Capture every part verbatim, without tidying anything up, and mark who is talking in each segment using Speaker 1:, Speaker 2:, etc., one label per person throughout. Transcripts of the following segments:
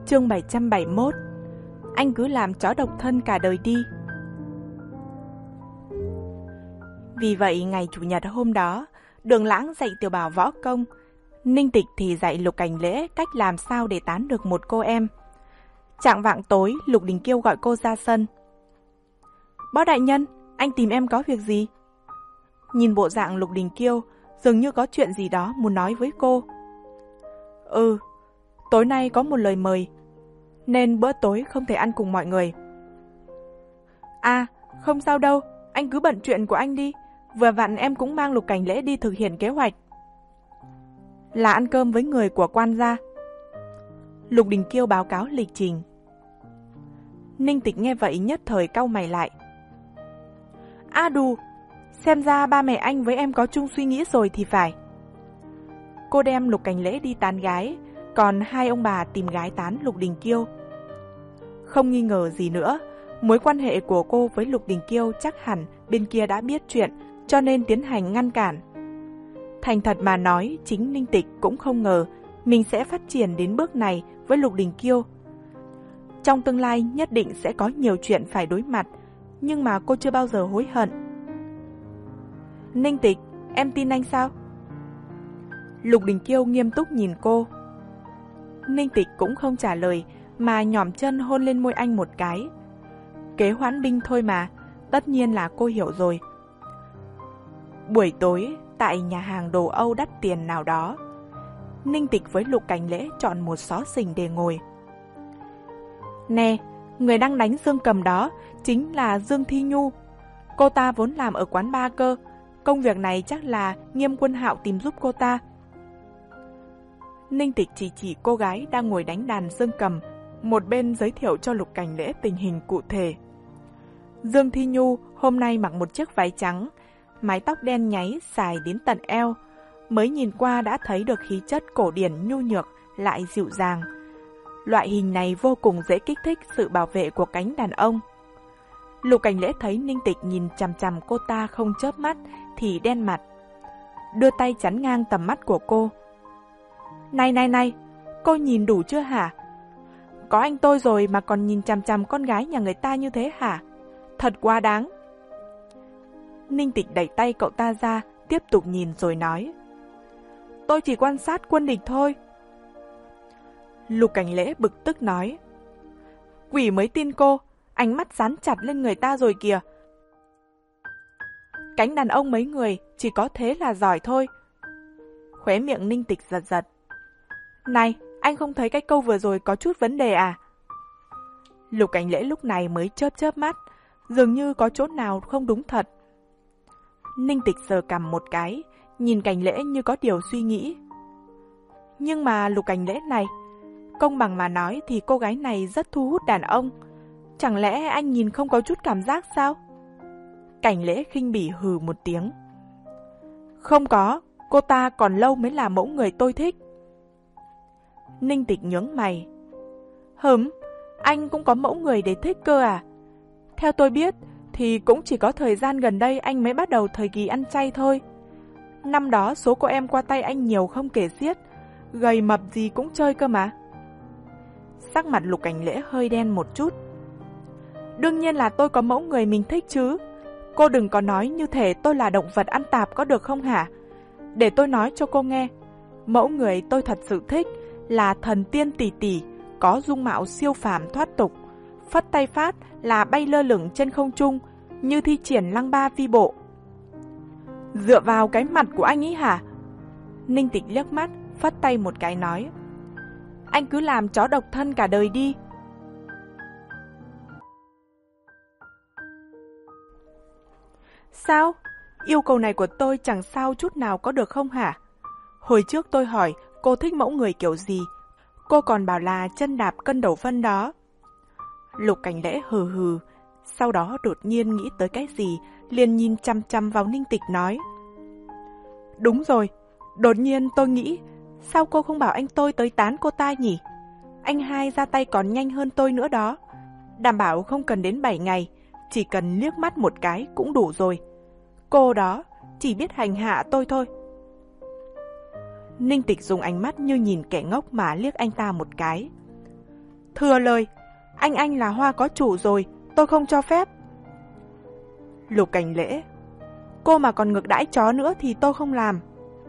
Speaker 1: Chương bảy trăm bảy mươi mốt. Anh cứ làm chó độc thân cả đời đi. Vì vậy ngày Chủ nhật hôm đó, Đường Lãng dạy Tiểu Bảo võ công, Ninh Tịch thì dạy Lục Cảnh Lễ cách làm sao để tán được một cô em. Chạng vạng tối, Lục Đình Kiêu gọi cô ra sân. Bó đại nhân, anh tìm em có việc gì? Nhìn bộ dạng Lục Đình Kiêu, dường như có chuyện gì đó muốn nói với cô. Ừ, tối nay có một lời mời, nên bữa tối không thể ăn cùng mọi người. À, không sao đâu, anh cứ bận chuyện của anh đi. Vừa vặn em cũng mang Lục Cảnh Lễ đi thực hiện kế hoạch. Là ăn cơm với người của quan gia. Lục Đình Kiêu báo cáo lịch trình. Ninh Tịch nghe vậy nhất thời cau mày lại. A đù, xem ra ba mẹ anh với em có chung suy nghĩ rồi thì phải. Cô đem Lục Cảnh Lễ đi tán gái, còn hai ông bà tìm gái tán Lục Đình Kiêu. Không nghi ngờ gì nữa, mối quan hệ của cô với Lục Đình Kiêu chắc hẳn bên kia đã biết chuyện, cho nên tiến hành ngăn cản. Thành thật mà nói, chính Ninh Tịch cũng không ngờ mình sẽ phát triển đến bước này với Lục Đình Kiêu. Trong tương lai nhất định sẽ có nhiều chuyện phải đối mặt, nhưng mà cô chưa bao giờ hối hận. Ninh Tịch, em tin anh sao? Lục Đình Kiêu nghiêm túc nhìn cô. Ninh Tịch cũng không trả lời, mà nhỏm chân hôn lên môi anh một cái. Kế hoãn binh thôi mà, tất nhiên là cô hiểu rồi. Buổi tối, tại nhà hàng đồ Âu đắt tiền nào đó, Ninh Tịch với Lục Cảnh Lễ chọn một xó xỉnh để ngồi. Nè, người đang đánh Dương Cầm đó chính là Dương Thi Nhu. Cô ta vốn làm ở quán bar cơ, công việc này chắc là Nghiêm Quân Hạo tìm giúp cô ta. Ninh Tịch chỉ chỉ cô gái đang ngồi đánh đàn Dương Cầm, một bên giới thiệu cho Lục Cảnh Lễ tình hình cụ thể. Dương Thi Nhu hôm nay mặc một chiếc váy trắng, mái tóc đen nháy dài đến tận eo, mới nhìn qua đã thấy được khí chất cổ điển nhu nhược lại dịu dàng. Loại hình này vô cùng dễ kích thích sự bảo vệ của cánh đàn ông. Lục Cảnh Lễ thấy Ninh Tịch nhìn chằm chằm cô ta không chớp mắt thì đen mặt, đưa tay chắn ngang tầm mắt của cô. Này này này, cô nhìn đủ chưa hả? Có anh tôi rồi mà còn nhìn chằm chằm con gái nhà người ta như thế hả? Thật quá đáng. Ninh Tịch đẩy tay cậu ta ra, tiếp tục nhìn rồi nói. Tôi chỉ quan sát quân địch thôi. Lục Cảnh Lễ bực tức nói. Quỷ mới tin cô, ánh mắt dán chặt lên người ta rồi kìa. Cánh đàn ông mấy người chỉ có thế là giỏi thôi. Khóe miệng Ninh Tịch giật giật. Này, anh không thấy cái câu vừa rồi có chút vấn đề à? Lục Cảnh Lễ lúc này mới chớp chớp mắt, dường như có chỗ nào không đúng thật. Ninh Tịch sờ cằm một cái, nhìn Cảnh Lễ như có điều suy nghĩ. Nhưng mà Lục Cảnh Lễ này, công bằng mà nói thì cô gái này rất thu hút đàn ông. Chẳng lẽ anh nhìn không có chút cảm giác sao? Cảnh Lễ khinh bỉ hừ một tiếng. Không có, cô ta còn lâu mới là mẫu người tôi thích. Ninh Tịch nhướng mày. Hửm, anh cũng có mẫu người để thích cơ à? Theo tôi biết thì cũng chỉ có thời gian gần đây anh mới bắt đầu thời kỳ ăn chay thôi. Năm đó số cô em qua tay anh nhiều không kể xiết, gầy mập gì cũng chơi cơ mà. Sắc mặt Lục Cảnh Lễ hơi đen một chút. Đương nhiên là tôi có mẫu người mình thích chứ. Cô đừng có nói như thể tôi là động vật ăn tạp có được không hả? Để tôi nói cho cô nghe, mẫu người tôi thật sự thích là thần tiên tỷ tỷ, có dung mạo siêu phàm thoát tục, phất tay phát là bay lơ lửng trên không trung, như thi triển lăng ba vi bộ. Dựa vào cái mặt của anh ý hả? Ninh Tịch liếc mắt, phất tay một cái nói. Anh cứ làm chó độc thân cả đời đi. Sao? Yêu cầu này của tôi chẳng sao chút nào có được không hả? Hồi trước tôi hỏi cô thích mẫu người kiểu gì, cô còn bảo là chân đạp cân đầu phân đó. Lục Cảnh Lễ hừ hừ, sau đó đột nhiên nghĩ tới cái gì, liền nhìn chăm chăm vào Ninh Tịch nói. Đúng rồi, đột nhiên tôi nghĩ, sao cô không bảo anh tôi tới tán cô ta nhỉ? Anh hai ra tay còn nhanh hơn tôi nữa đó. Đảm bảo không cần đến bảy ngày, chỉ cần liếc mắt một cái cũng đủ rồi. Cô đó chỉ biết hành hạ tôi thôi. Ninh Tịch dùng ánh mắt như nhìn kẻ ngốc mà liếc anh ta một cái. Thừa lời, anh anh là Hoa có chủ rồi, tôi không cho phép. Lục Cảnh Lễ: Cô mà còn ngược đãi chó nữa thì tôi không làm.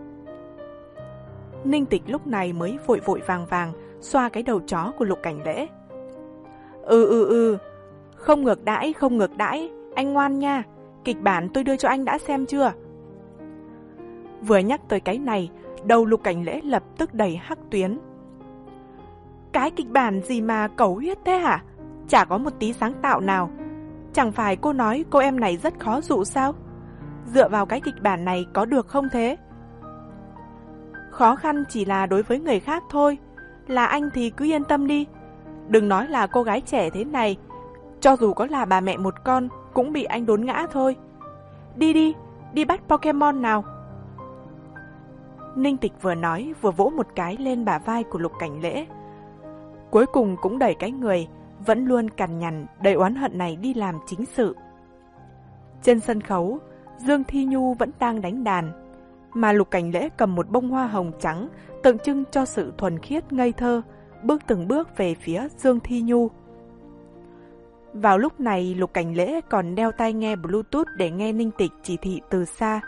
Speaker 1: Ninh Tịch lúc này mới vội vội vàng vàng xoa cái đầu chó của Lục Cảnh Lễ. Ừ ừ ừ, không ngược đãi, không ngược đãi, anh ngoan nha, kịch bản tôi đưa cho anh đã xem chưa? Vừa nhắc tới cái này, đầu Lục Cảnh Lễ lập tức đầy hắc tuyến. Cái kịch bản gì mà cẩu huyết thế hả? Chả có một tí sáng tạo nào. Chẳng phải cô nói cô em này rất khó dụ sao? Dựa vào cái kịch bản này có được không thế? Khó khăn chỉ là đối với người khác thôi. Là anh thì cứ yên tâm đi. Đừng nói là cô gái trẻ thế này, cho dù có là bà mẹ một con cũng bị anh đốn ngã thôi. Đi đi, đi bắt Pokemon nào. Ninh Tịch vừa nói vừa vỗ một cái lên bả vai của Lục Cảnh Lễ. Cuối cùng cũng đẩy cái người vẫn luôn cằn nhằn đầy oán hận này đi làm chính sự. Trên sân khấu, Dương Thi Nhu vẫn đang đánh đàn, mà Lục Cảnh Lễ cầm một bông hoa hồng trắng tượng trưng cho sự thuần khiết ngây thơ, bước từng bước về phía Dương Thi Nhu. Vào lúc này, Lục Cảnh Lễ còn đeo tai nghe Bluetooth để nghe Ninh Tịch chỉ thị từ xa.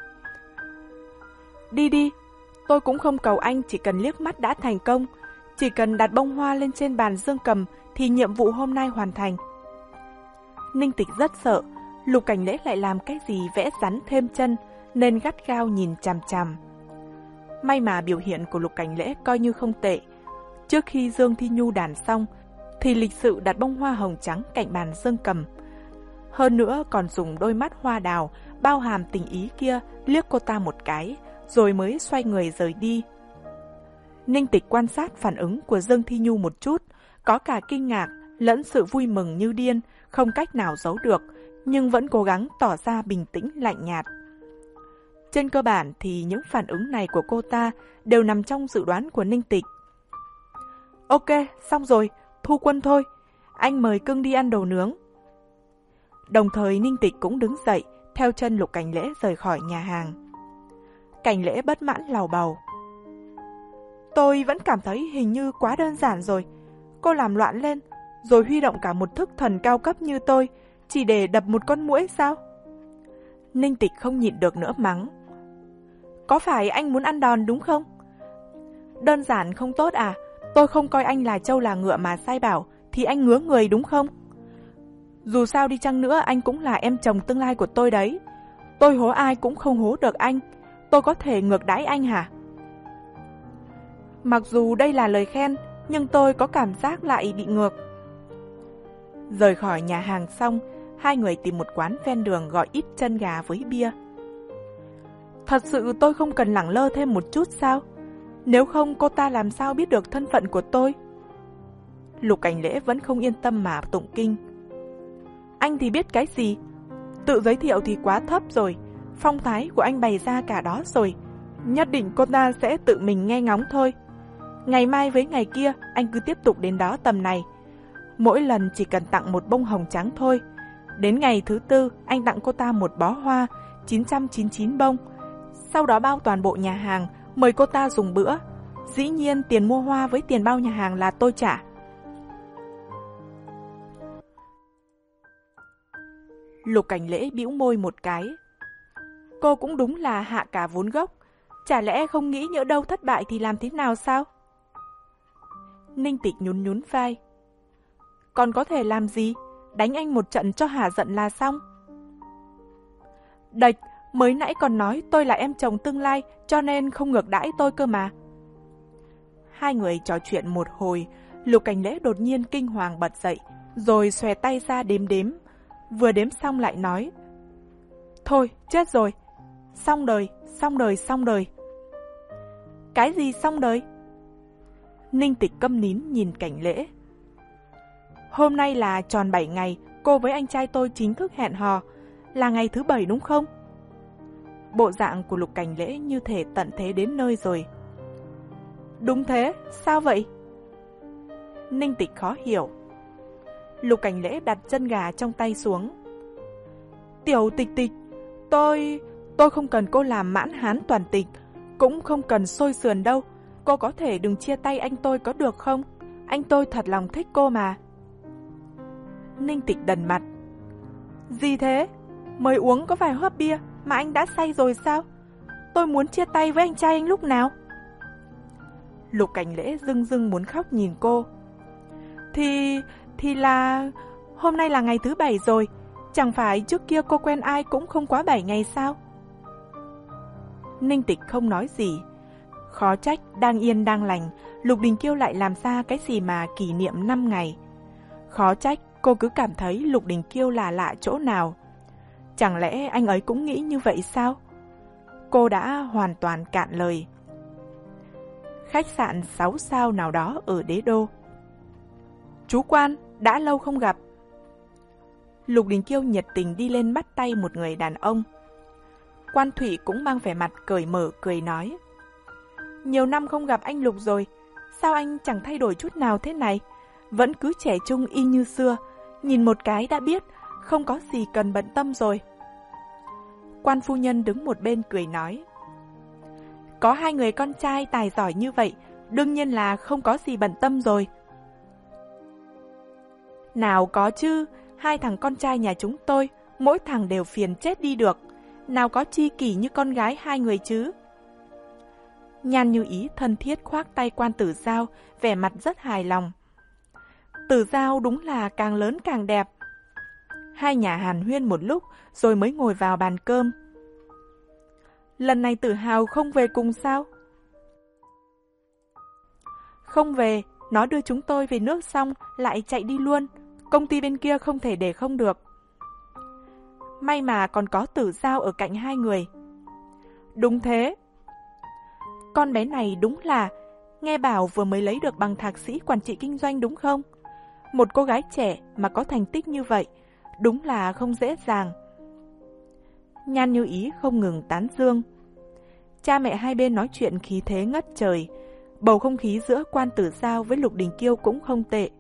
Speaker 1: Đi đi, tôi cũng không cầu anh chỉ cần liếc mắt đã thành công, chỉ cần đặt bông hoa lên trên bàn dương cầm thì nhiệm vụ hôm nay hoàn thành. Ninh Tịch rất sợ Lục Cảnh Lễ lại làm cái gì vẽ rắn thêm chân, nên gắt gao nhìn chằm chằm. May mà biểu hiện của Lục Cảnh Lễ coi như không tệ. Trước khi Dương Thi Nhu đàn xong thì lịch sự đặt bông hoa hồng trắng cạnh bàn dương cầm. Hơn nữa còn dùng đôi mắt hoa đào bao hàm tình ý kia liếc cô ta một cái, rồi mới xoay người rời đi. Ninh Tịch quan sát phản ứng của Dương Thi Nhu một chút, có cả kinh ngạc lẫn sự vui mừng như điên, không cách nào giấu được, nhưng vẫn cố gắng tỏ ra bình tĩnh lạnh nhạt. Trên cơ bản thì những phản ứng này của cô ta đều nằm trong dự đoán của Ninh Tịch. Ok, xong rồi, thu quân thôi, anh mời cưng đi ăn đồ nướng. Đồng thời Ninh Tịch cũng đứng dậy, theo chân Lục Cảnh Lễ rời khỏi nhà hàng. Cảnh Lễ bất mãn lầu bầu. Tôi vẫn cảm thấy hình như quá đơn giản rồi. Cô làm loạn lên, rồi huy động cả một thức thần cao cấp như tôi, chỉ để đập một con muỗi sao? Ninh Tịch không nhịn được nữa mắng. Có phải anh muốn ăn đòn đúng không? Đơn giản không tốt à? Tôi không coi anh là trâu là ngựa mà sai bảo, thì anh ngứa người đúng không? Dù sao đi chăng nữa anh cũng là em chồng tương lai của tôi đấy. Tôi hố ai cũng không hố được anh. Tôi có thể ngược đãi anh hả? Mặc dù đây là lời khen, nhưng tôi có cảm giác lại bị ngược. Rời khỏi nhà hàng xong, hai người tìm một quán ven đường gọi ít chân gà với bia. Thật sự tôi không cần lẳng lơ thêm một chút sao? Nếu không cô ta làm sao biết được thân phận của tôi? Lục Cảnh Lễ vẫn không yên tâm mà tụng kinh. Anh thì biết cái gì? Tự giới thiệu thì quá thấp rồi. Phong thái của anh bày ra cả đó rồi. Nhất định cô ta sẽ tự mình nghe ngóng thôi. Ngày mai với ngày kia anh cứ tiếp tục đến đó tầm này. Mỗi lần chỉ cần tặng một bông hồng trắng thôi. Đến ngày thứ tư anh tặng cô ta một bó hoa chín trăm chín mươi chín bông. Sau đó bao toàn bộ nhà hàng, mời cô ta dùng bữa. Dĩ nhiên tiền mua hoa với tiền bao nhà hàng là tôi trả. Lục Cảnh Lễ bĩu môi một cái. Cô cũng đúng là hạ cả vốn gốc. Chả lẽ không nghĩ nhỡ đâu thất bại thì làm thế nào sao? Ninh Tịch nhún nhún vai. Còn có thể làm gì? Đánh anh một trận cho hả giận là xong. Đệch, mới nãy còn nói tôi là em chồng tương lai, cho nên không ngược đãi tôi cơ mà. Hai người trò chuyện một hồi, Lục Cảnh Lễ đột nhiên kinh hoàng bật dậy, rồi xòe tay ra đếm đếm. Vừa đếm xong lại nói. Thôi, chết rồi. Xong đời, xong đời, xong đời. Cái gì xong đời? Ninh Tịch câm nín nhìn Cảnh Lễ. Hôm nay là tròn bảy ngày, cô với anh trai tôi chính thức hẹn hò. Là ngày thứ bảy đúng không? Bộ dạng của Lục Cảnh Lễ như thể tận thế đến nơi rồi. Đúng thế, sao vậy? Ninh Tịch khó hiểu. Lục Cảnh Lễ đặt chân gà trong tay xuống. Tiểu Tịch Tịch, tôi... tôi không cần cô làm mãn hán toàn tịch, cũng không cần xôi sườn đâu. Cô có thể đừng chia tay anh tôi có được không? anh tôi thật lòng thích cô mà. Ninh Tịch đần mặt. Gì thế? Mới uống có vài hớp bia mà anh đã say rồi sao? Tôi muốn chia tay với anh trai anh lúc nào? Lục Cảnh Lễ rưng rưng muốn khóc nhìn cô. Thì... thì là... hôm nay là ngày thứ bảy rồi. Chẳng phải trước kia cô quen ai cũng không quá bảy ngày sao? Ninh Tịch không nói gì. Khó trách đang yên đang lành, Lục Đình Kiêu lại làm ra cái gì mà kỷ niệm năm ngày. Khó trách cô cứ cảm thấy Lục Đình Kiêu là lạ chỗ nào. Chẳng lẽ anh ấy cũng nghĩ như vậy sao? Cô đã hoàn toàn cạn lời. Khách sạn sáu sao nào đó ở Đế Đô. Chú Quan, đã lâu không gặp. Lục Đình Kiêu nhiệt tình đi lên bắt tay một người đàn ông. Quan Thụy cũng mang vẻ mặt cởi mở cười nói. Nhiều năm không gặp anh Lục rồi, sao anh chẳng thay đổi chút nào thế này? Vẫn cứ trẻ trung y như xưa, nhìn một cái đã biết, không có gì cần bận tâm rồi. Quan phu nhân đứng một bên cười nói. Có hai người con trai tài giỏi như vậy, đương nhiên là không có gì bận tâm rồi. Nào có chứ, hai thằng con trai nhà chúng tôi, mỗi thằng đều phiền chết đi được. Nào có chi kỷ như con gái hai người chứ. Nhan Như Ý thân thiết khoác tay Quan Tử Giao, vẻ mặt rất hài lòng. Tử Giao đúng là càng lớn càng đẹp. Hai nhà hàn huyên một lúc rồi mới ngồi vào bàn cơm. Lần này Tử Hào không về cùng sao? Không về, nó đưa chúng tôi về nước xong lại chạy đi luôn. Công ty bên kia không thể để không được. May mà còn có Tử Giao ở cạnh hai người. Đúng thế. Con bé này đúng là, nghe bảo vừa mới lấy được bằng thạc sĩ quản trị kinh doanh đúng không? Một cô gái trẻ mà có thành tích như vậy, đúng là không dễ dàng. Nhan Như Ý không ngừng tán dương. Cha mẹ hai bên nói chuyện khí thế ngất trời. Bầu không khí giữa Quan Tử Giao với Lục Đình Kiêu cũng không tệ.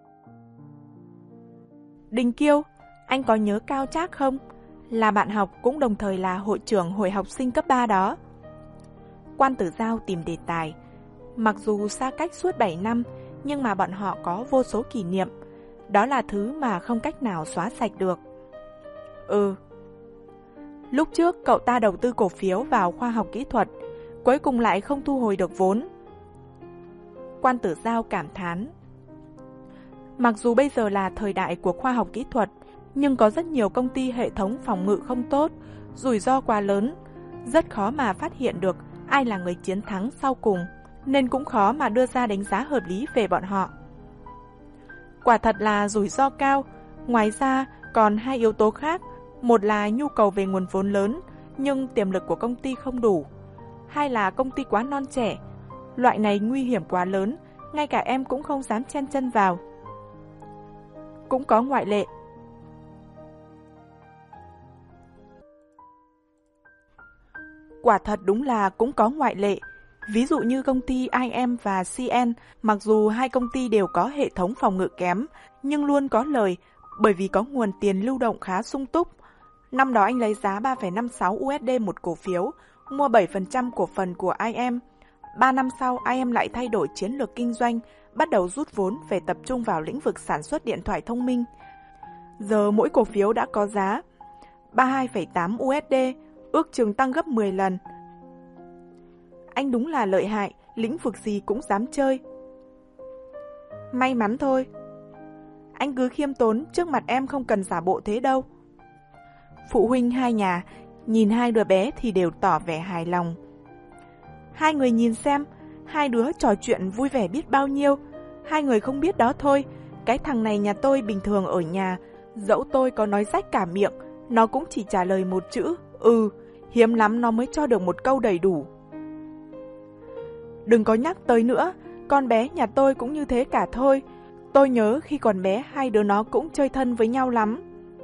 Speaker 1: Đình Kiêu, anh có nhớ Cao Trác không? Là bạn học cũng đồng thời là hội trưởng hội học sinh cấp ba đó. Quan Tử Giao tìm đề tài. Mặc dù xa cách suốt bảy năm, nhưng mà bọn họ có vô số kỷ niệm. Đó là thứ mà không cách nào xóa sạch được. Ừ. Lúc trước cậu ta đầu tư cổ phiếu vào khoa học kỹ thuật, cuối cùng lại không thu hồi được vốn. Quan Tử Giao cảm thán. Mặc dù bây giờ là thời đại của khoa học kỹ thuật, nhưng có rất nhiều công ty hệ thống phòng ngự không tốt, rủi ro quá lớn, rất khó mà phát hiện được ai là người chiến thắng sau cùng, nên cũng khó mà đưa ra đánh giá hợp lý về bọn họ. Quả thật là rủi ro cao, ngoài ra còn hai yếu tố khác, một là nhu cầu về nguồn vốn lớn, nhưng tiềm lực của công ty không đủ, hai là công ty quá non trẻ, loại này nguy hiểm quá lớn, ngay cả em cũng không dám chen chân vào. Cũng có ngoại lệ. Quả thật đúng là cũng có ngoại lệ. Ví dụ như công ty i em và xê en, mặc dù hai công ty đều có hệ thống phòng ngự kém, nhưng luôn có lời bởi vì có nguồn tiền lưu động khá sung túc. Năm đó anh lấy giá ba phẩy năm sáu u ét đê một cổ phiếu, mua bảy phần trăm cổ phần của i em. Ba năm sau, i em lại thay đổi chiến lược kinh doanh, bắt đầu rút vốn về tập trung vào lĩnh vực sản xuất điện thoại thông minh. Giờ mỗi cổ phiếu đã có giá ba mươi hai phẩy tám u ét đê, ước chừng tăng gấp mười lần. Anh đúng là lợi hại, lĩnh vực gì cũng dám chơi. May mắn thôi. Anh cứ khiêm tốn, trước mặt em không cần giả bộ thế đâu. Phụ huynh hai nhà nhìn hai đứa bé thì đều tỏ vẻ hài lòng. Hai người nhìn xem, hai đứa trò chuyện vui vẻ biết bao nhiêu. Hai người không biết đó thôi, cái thằng này nhà tôi bình thường ở nhà, dẫu tôi có nói rách cả miệng, nó cũng chỉ trả lời một chữ, ừ, hiếm lắm nó mới cho được một câu đầy đủ. Đừng có nhắc tới nữa, con bé nhà tôi cũng như thế cả thôi. Tôi nhớ khi còn bé hai đứa nó cũng chơi thân với nhau lắm.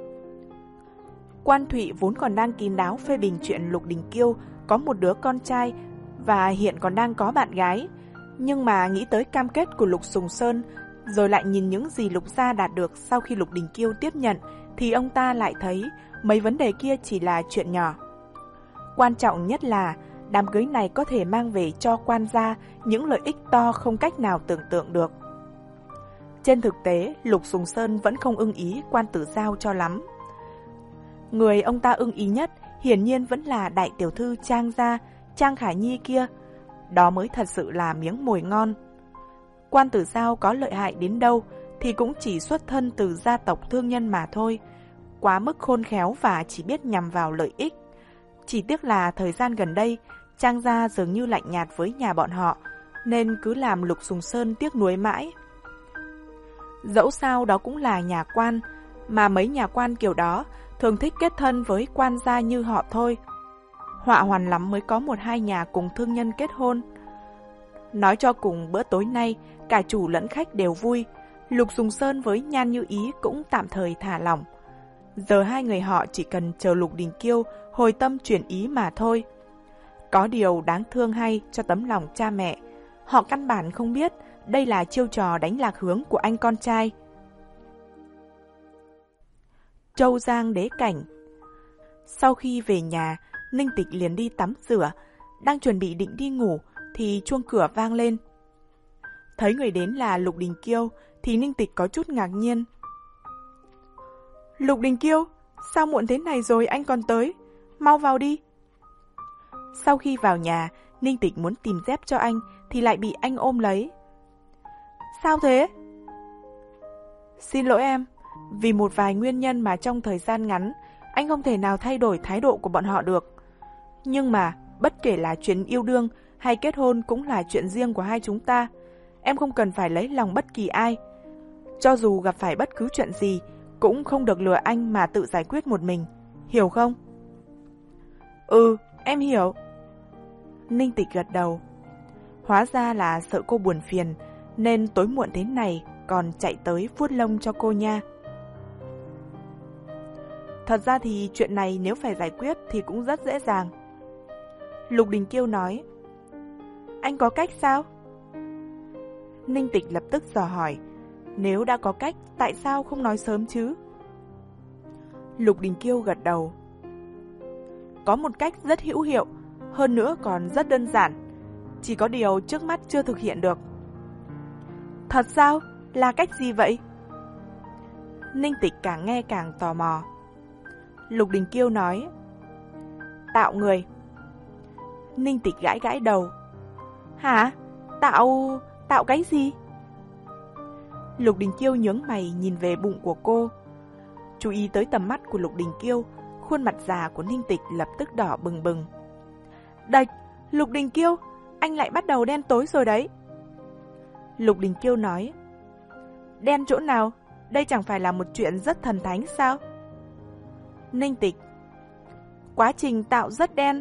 Speaker 1: Quan Thụy vốn còn đang kín đáo phê bình chuyện Lục Đình Kiêu có một đứa con trai và hiện còn đang có bạn gái. Nhưng mà nghĩ tới cam kết của Lục Sùng Sơn, rồi lại nhìn những gì Lục gia đạt được sau khi Lục Đình Kiêu tiếp nhận, thì ông ta lại thấy mấy vấn đề kia chỉ là chuyện nhỏ. Quan trọng nhất là đám cưới này có thể mang về cho Quan gia những lợi ích to không cách nào tưởng tượng được. Trên thực tế, Lục Sùng Sơn vẫn không ưng ý Quan Tử Giao cho lắm. Người ông ta ưng ý nhất hiển nhiên vẫn là đại tiểu thư Trang gia, Trang Khả Nhi kia. Đó mới thật sự là miếng mồi ngon. Quan Tử Giao có lợi hại đến đâu thì cũng chỉ xuất thân từ gia tộc thương nhân mà thôi. Quá mức khôn khéo và chỉ biết nhằm vào lợi ích. Chỉ tiếc là thời gian gần đây, Trang gia dường như lạnh nhạt với nhà bọn họ, nên cứ làm Lục Sùng Sơn tiếc nuối mãi. Dẫu sao đó cũng là nhà quan, mà mấy nhà quan kiểu đó thường thích kết thân với quan gia như họ thôi. Họa hoàn lắm mới có một hai nhà cùng thương nhân kết hôn. Nói cho cùng bữa tối nay, cả chủ lẫn khách đều vui. Lục Sùng Sơn với Nhan Như Ý cũng tạm thời thả lỏng. Giờ hai người họ chỉ cần chờ Lục Đình Kiêu hồi tâm chuyển ý mà thôi. Có điều đáng thương hay cho tấm lòng cha mẹ. Họ căn bản không biết đây là chiêu trò đánh lạc hướng của anh con trai. Châu Giang đế cảnh. Sau khi về nhà, Ninh Tịch liền đi tắm rửa. Đang chuẩn bị định đi ngủ thì chuông cửa vang lên. Thấy người đến là Lục Đình Kiêu thì Ninh Tịch có chút ngạc nhiên. Lục Đình Kiêu, sao muộn thế này rồi anh còn tới? Mau vào đi. Sau khi vào nhà, Ninh Tịch muốn tìm dép cho anh thì lại bị anh ôm lấy. Sao thế? Xin lỗi em, vì một vài nguyên nhân mà trong thời gian ngắn anh không thể nào thay đổi thái độ của bọn họ được. Nhưng mà bất kể là chuyện yêu đương hay kết hôn cũng là chuyện riêng của hai chúng ta. Em không cần phải lấy lòng bất kỳ ai. Cho dù gặp phải bất cứ chuyện gì cũng không được lừa anh mà tự giải quyết một mình. Hiểu không? Ừ, em hiểu. Ninh Tịch gật đầu. Hóa ra là sợ cô buồn phiền nên tối muộn thế này còn chạy tới vuốt lông cho cô nha. Thật ra thì chuyện này nếu phải giải quyết thì cũng rất dễ dàng. Lục Đình Kiêu nói. Anh có cách sao? Ninh Tịch lập tức dò hỏi. Nếu đã có cách, tại sao không nói sớm chứ? Lục Đình Kiêu gật đầu. Có một cách rất hữu hiệu, hơn nữa còn rất đơn giản. Chỉ có điều trước mắt chưa thực hiện được. Thật sao? Là cách gì vậy? Ninh Tịch càng nghe càng tò mò. Lục Đình Kiêu nói. Tạo người. Ninh Tịch gãi gãi đầu. Hả? Tạo... tạo cái gì? Lục Đình Kiêu nhướng mày nhìn về bụng của cô. Chú ý tới tầm mắt của Lục Đình Kiêu, khuôn mặt già của Ninh Tịch lập tức đỏ bừng bừng. Đạch, Lục Đình Kiêu, anh lại bắt đầu đen tối rồi đấy. Lục Đình Kiêu nói. Đen chỗ nào? Đây chẳng phải là một chuyện rất thần thánh sao? Ninh Tịch. Quá trình tạo rất đen.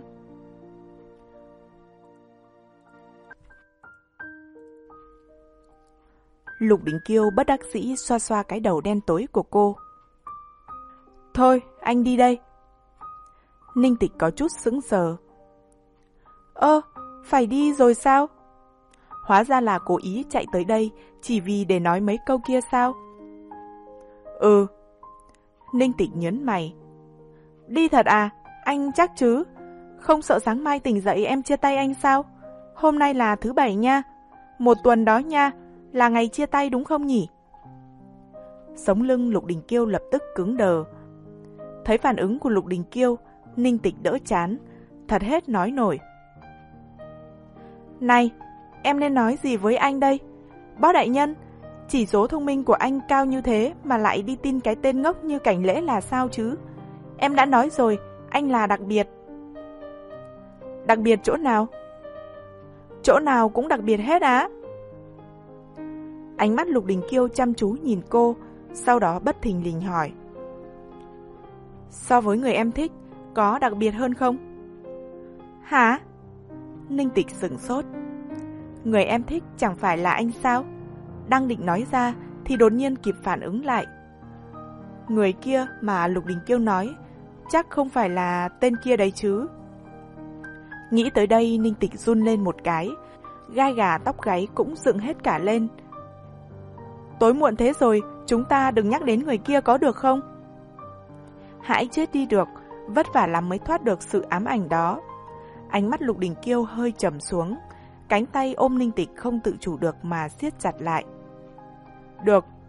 Speaker 1: Lục Đình Kiêu bất đắc dĩ xoa xoa cái đầu đen tối của cô. Thôi, anh đi đây. Ninh Tịch có chút sững sờ. Ơ, phải đi rồi sao? Hóa ra là cố ý chạy tới đây chỉ vì để nói mấy câu kia sao? Ừ. Ninh Tịch nhớn mày. Đi thật à? Anh chắc chứ? Không sợ sáng mai tỉnh dậy em chia tay anh sao? Hôm nay là thứ bảy nha. Một tuần đó nha, là ngày chia tay đúng không nhỉ? Sống lưng Lục Đình Kiêu lập tức cứng đờ. Thấy phản ứng của Lục Đình Kiêu, Ninh Tịch đỡ chán, thật hết nói nổi. Này, em nên nói gì với anh đây? Bác đại nhân, chỉ số thông minh của anh cao như thế mà lại đi tin cái tên ngốc như Cảnh Lễ là sao chứ? Em đã nói rồi, anh là đặc biệt. Đặc biệt chỗ nào? Chỗ nào cũng đặc biệt hết á. Ánh mắt Lục Đình Kiêu chăm chú nhìn cô, sau đó bất thình lình hỏi. So với người em thích, có đặc biệt hơn không? Hả? Ninh Tịch sửng sốt. Người em thích chẳng phải là anh sao? Đang định nói ra thì đột nhiên kịp phản ứng lại. Người kia mà Lục Đình Kiêu nói chắc không phải là tên kia đấy chứ. Nghĩ tới đây Ninh Tịch run lên một cái, gai gà tóc gáy cũng dựng hết cả lên. Tối muộn thế rồi, chúng ta đừng nhắc đến người kia có được không? Hãy chết đi được, vất vả lắm mới thoát được sự ám ảnh đó. Ánh mắt Lục Đình Kiêu hơi trầm xuống, cánh tay ôm Ninh Tịch không tự chủ được mà siết chặt lại. Được,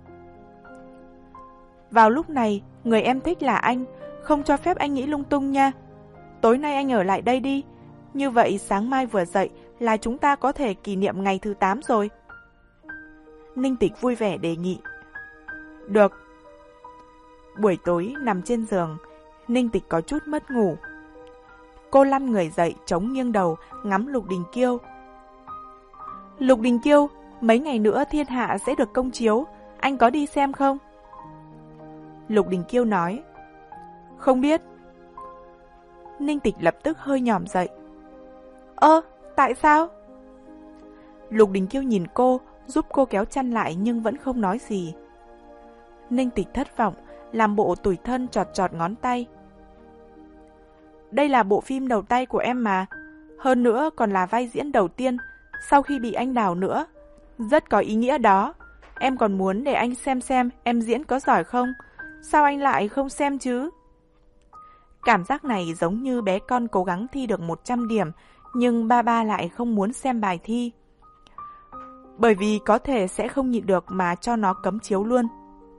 Speaker 1: Vào lúc này, người em thích là anh, không cho phép anh nghĩ lung tung nha. Tối nay anh ở lại đây đi, như vậy sáng mai vừa dậy là chúng ta có thể kỷ niệm ngày thứ tám rồi. Ninh Tịch vui vẻ đề nghị. Được. Buổi tối nằm trên giường, Ninh Tịch có chút mất ngủ. Cô lăn người dậy chống nghiêng đầu ngắm Lục Đình Kiêu. Lục Đình Kiêu, mấy ngày nữa thiên hạ sẽ được công chiếu, anh có đi xem không? Lục Đình Kiêu nói. Không biết. Ninh Tịch lập tức hơi nhòm dậy. Ơ, tại sao? Lục Đình Kiêu nhìn cô, giúp cô kéo chăn lại nhưng vẫn không nói gì. Ninh Tịch thất vọng, làm bộ tủi thân chọt chọt ngón tay. Đây là bộ phim đầu tay của em mà, hơn nữa còn là vai diễn đầu tiên sau khi bị anh đào nữa. Rất có ý nghĩa đó, em còn muốn để anh xem xem em diễn có giỏi không, sao anh lại không xem chứ? Cảm giác này giống như bé con cố gắng thi được một trăm điểm, nhưng ba ba lại không muốn xem bài thi. Bởi vì có thể sẽ không nhịn được mà cho nó cấm chiếu luôn.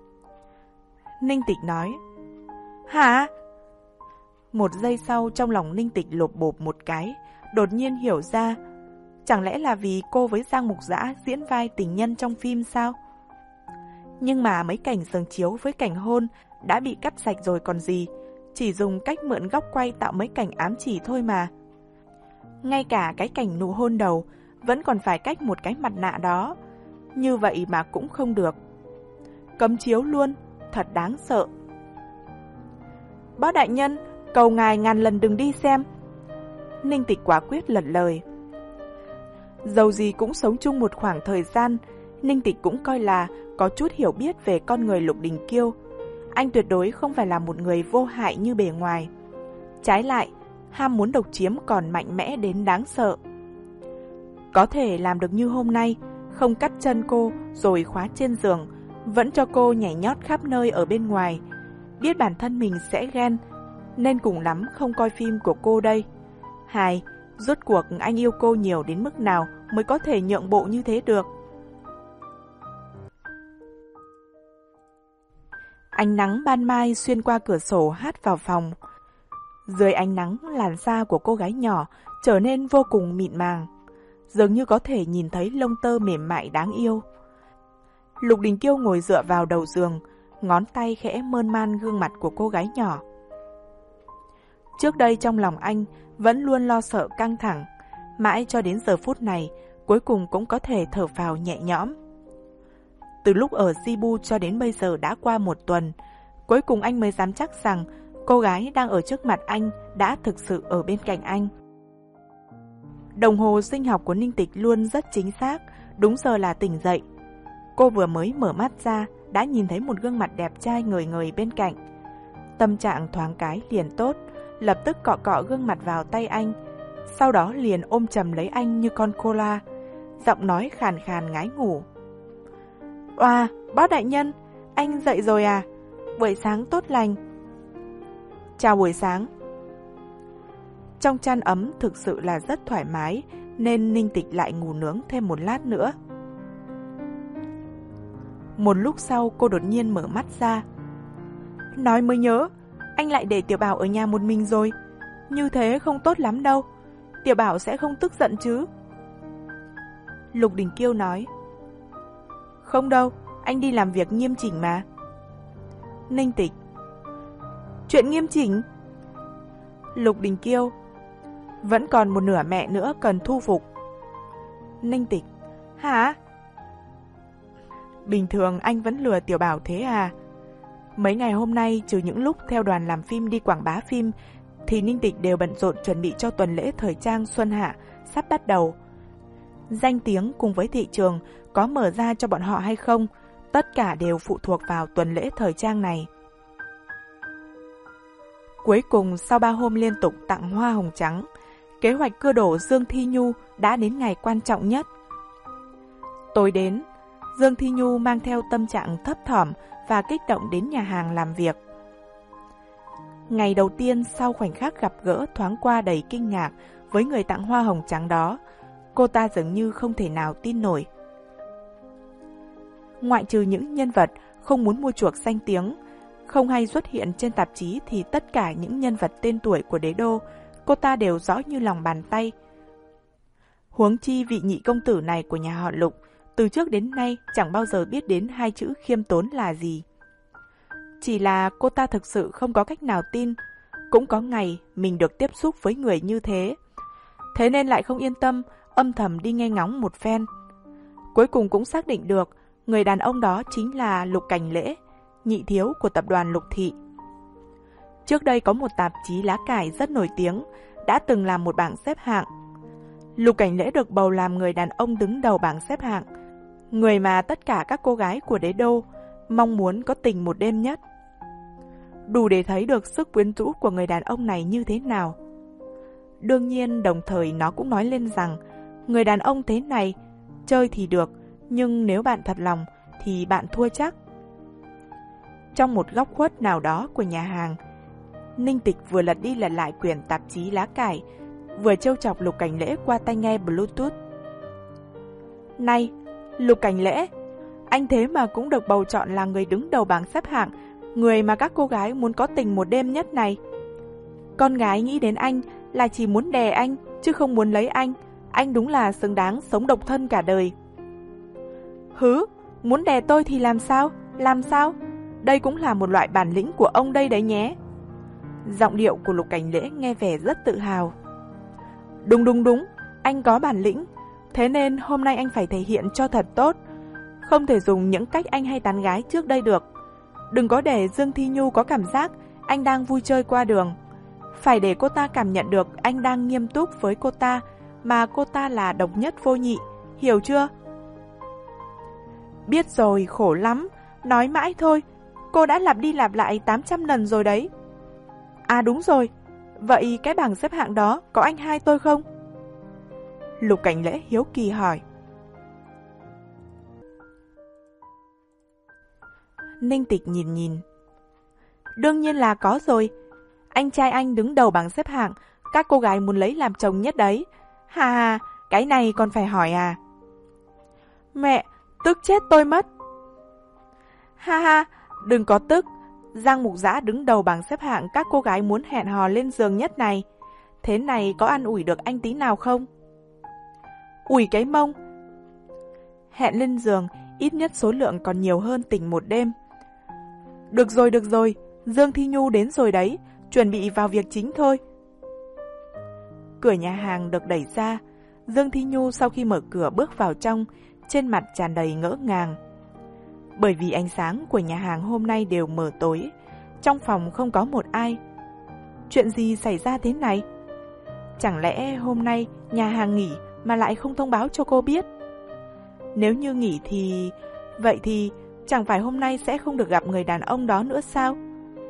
Speaker 1: Ninh Tịch nói. Hả? Một giây sau trong lòng Ninh Tịch lột bột một cái, đột nhiên hiểu ra. Chẳng lẽ là vì cô với Giang Mục Dã diễn vai tình nhân trong phim sao? Nhưng mà mấy cảnh giường chiếu với cảnh hôn đã bị cắt sạch rồi còn gì, chỉ dùng cách mượn góc quay tạo mấy cảnh ám chỉ thôi mà. Ngay cả cái cảnh nụ hôn đầu vẫn còn phải cách một cái mặt nạ đó, như vậy mà cũng không được. Cấm chiếu luôn, thật đáng sợ. Bác đại nhân, cầu ngài ngàn lần đừng đi xem. Ninh Tịch quả quyết lật lời. Dầu gì cũng sống chung một khoảng thời gian, Ninh Tịch cũng coi là có chút hiểu biết về con người Lục Đình Kiêu. Anh tuyệt đối không phải là một người vô hại như bề ngoài. Trái lại, ham muốn độc chiếm còn mạnh mẽ đến đáng sợ. Có thể làm được như hôm nay, không cắt chân cô rồi khóa trên giường, vẫn cho cô nhảy nhót khắp nơi ở bên ngoài. Biết bản thân mình sẽ ghen, nên cùng lắm không coi phim của cô đây. Hài, rốt cuộc anh yêu cô nhiều đến mức nào mới có thể nhượng bộ như thế được? Ánh nắng ban mai xuyên qua cửa sổ hát vào phòng. Dưới ánh nắng, làn da của cô gái nhỏ trở nên vô cùng mịn màng, dường như có thể nhìn thấy lông tơ mềm mại đáng yêu. Lục Đình Kiêu ngồi dựa vào đầu giường, ngón tay khẽ mơn man gương mặt của cô gái nhỏ. Trước đây trong lòng anh vẫn luôn lo sợ căng thẳng, mãi cho đến giờ phút này, cuối cùng cũng có thể thở phào nhẹ nhõm. Từ lúc ở Cebu cho đến bây giờ đã qua một tuần, cuối cùng anh mới dám chắc rằng cô gái đang ở trước mặt anh đã thực sự ở bên cạnh anh. Đồng hồ sinh học của Ninh Tịch luôn rất chính xác, đúng giờ là tỉnh dậy. Cô vừa mới mở mắt ra, đã nhìn thấy một gương mặt đẹp trai ngời ngời bên cạnh. Tâm trạng thoáng cái liền tốt, lập tức cọ cọ gương mặt vào tay anh, sau đó liền ôm chầm lấy anh như con koala, giọng nói khàn khàn ngái ngủ. Oa, bác đại nhân, anh dậy rồi à? Buổi sáng tốt lành. Chào buổi sáng. Trong chăn ấm thực sự là rất thoải mái, nên Ninh Tịch lại ngủ nướng thêm một lát nữa. Một lúc sau cô đột nhiên mở mắt ra. Nói mới nhớ, anh lại để Tiểu Bảo ở nhà một mình rồi. Như thế không tốt lắm đâu. Tiểu Bảo sẽ không tức giận chứ? Lục Đình Kiêu nói. Không đâu, anh đi làm việc nghiêm chỉnh mà. Ninh Tịch. Chuyện nghiêm chỉnh? Lục Đình Kiêu. Vẫn còn một nửa mẹ nữa cần thu phục. Ninh Tịch. Hả? Bình thường anh vẫn lừa Tiểu Bảo thế à? Mấy ngày hôm nay trừ những lúc theo đoàn làm phim đi quảng bá phim, thì Ninh Tịch đều bận rộn chuẩn bị cho tuần lễ thời trang Xuân Hạ sắp bắt đầu. Danh tiếng cùng với thị trường có mở ra cho bọn họ hay không, tất cả đều phụ thuộc vào tuần lễ thời trang này. Cuối cùng sau ba hôm liên tục tặng hoa hồng trắng, kế hoạch cưa đổ Dương Thi Nhu đã đến ngày quan trọng nhất. Tối đến, Dương Thi Nhu mang theo tâm trạng thấp thỏm và kích động đến nhà hàng làm việc. Ngày đầu tiên sau khoảnh khắc gặp gỡ thoáng qua đầy kinh ngạc với người tặng hoa hồng trắng đó, cô ta dường như không thể nào tin nổi. Ngoại trừ những nhân vật không muốn mua chuộc danh tiếng, Không hay xuất hiện trên tạp chí thì tất cả những nhân vật tên tuổi của đế đô, cô ta đều rõ như lòng bàn tay. Huống chi vị nhị công tử này của nhà họ Lục, từ trước đến nay chẳng bao giờ biết đến hai chữ khiêm tốn là gì. Chỉ là cô ta thực sự không có cách nào tin, cũng có ngày mình được tiếp xúc với người như thế. Thế nên lại không yên tâm, âm thầm đi nghe ngóng một phen. Cuối cùng cũng xác định được, người đàn ông đó chính là Lục Cảnh Lễ, nhị thiếu của tập đoàn Lục Thị. Trước đây có một tạp chí lá cải rất nổi tiếng, đã từng làm một bảng xếp hạng. Lục Cảnh Lễ được bầu làm người đàn ông đứng đầu bảng xếp hạng, người mà tất cả các cô gái của đế đô mong muốn có tình một đêm nhất. Đủ để thấy được sức quyến rũ của người đàn ông này như thế nào. Đương nhiên đồng thời nó cũng nói lên rằng, người đàn ông thế này, chơi thì được, nhưng nếu bạn thật lòng thì bạn thua chắc. Trong một góc khuất nào đó của nhà hàng, Ninh Tịch vừa lật đi lật lại quyển tạp chí lá cải, vừa trêu chọc Lục Cảnh Lễ qua tai nghe Bluetooth. Này, Lục Cảnh Lễ, anh thế mà cũng được bầu chọn là người đứng đầu bảng xếp hạng, người mà các cô gái muốn có tình một đêm nhất này. Con gái nghĩ đến anh là chỉ muốn đè anh, chứ không muốn lấy anh. Anh đúng là xứng đáng sống độc thân cả đời. Hứ, muốn đè tôi thì làm sao? Làm sao? Đây cũng là một loại bản lĩnh của ông đây đấy nhé. Giọng điệu của Lục Cảnh Lễ nghe vẻ rất tự hào. Đúng đúng đúng, anh có bản lĩnh. Thế nên hôm nay anh phải thể hiện cho thật tốt. Không thể dùng những cách anh hay tán gái trước đây được. Đừng có để Dương Thi Nhu có cảm giác anh đang vui chơi qua đường. Phải để cô ta cảm nhận được anh đang nghiêm túc với cô ta, mà cô ta là độc nhất vô nhị, hiểu chưa? Biết rồi, khổ lắm, nói mãi thôi, cô đã lặp đi lặp lại tám trăm lần rồi đấy. À đúng rồi, vậy cái bảng xếp hạng đó có anh hai tôi không? Lục Cảnh Lễ hiếu kỳ hỏi. Ninh Tịch nhìn nhìn. Đương nhiên là có rồi. Anh trai anh đứng đầu bảng xếp hạng, các cô gái muốn lấy làm chồng nhất đấy. Hà hà, cái này còn phải hỏi à? Mẹ, tức chết tôi mất. Ha ha, đừng có tức. Giang Mục Dã đứng đầu bảng xếp hạng các cô gái muốn hẹn hò lên giường nhất này. Thế này có an ủi được anh tí nào không? Ủi cái mông. Hẹn lên giường, ít nhất số lượng còn nhiều hơn tình một đêm. Được rồi, được rồi, Dương Thi Nhu đến rồi đấy, chuẩn bị vào việc chính thôi. Cửa nhà hàng được đẩy ra, Dương Thi Nhu sau khi mở cửa bước vào trong, trên mặt tràn đầy ngỡ ngàng. Bởi vì ánh sáng của nhà hàng hôm nay đều mờ tối, trong phòng không có một ai. Chuyện gì xảy ra thế này? Chẳng lẽ hôm nay nhà hàng nghỉ mà lại không thông báo cho cô biết? Nếu như nghỉ thì... Vậy thì chẳng phải hôm nay sẽ không được gặp người đàn ông đó nữa sao?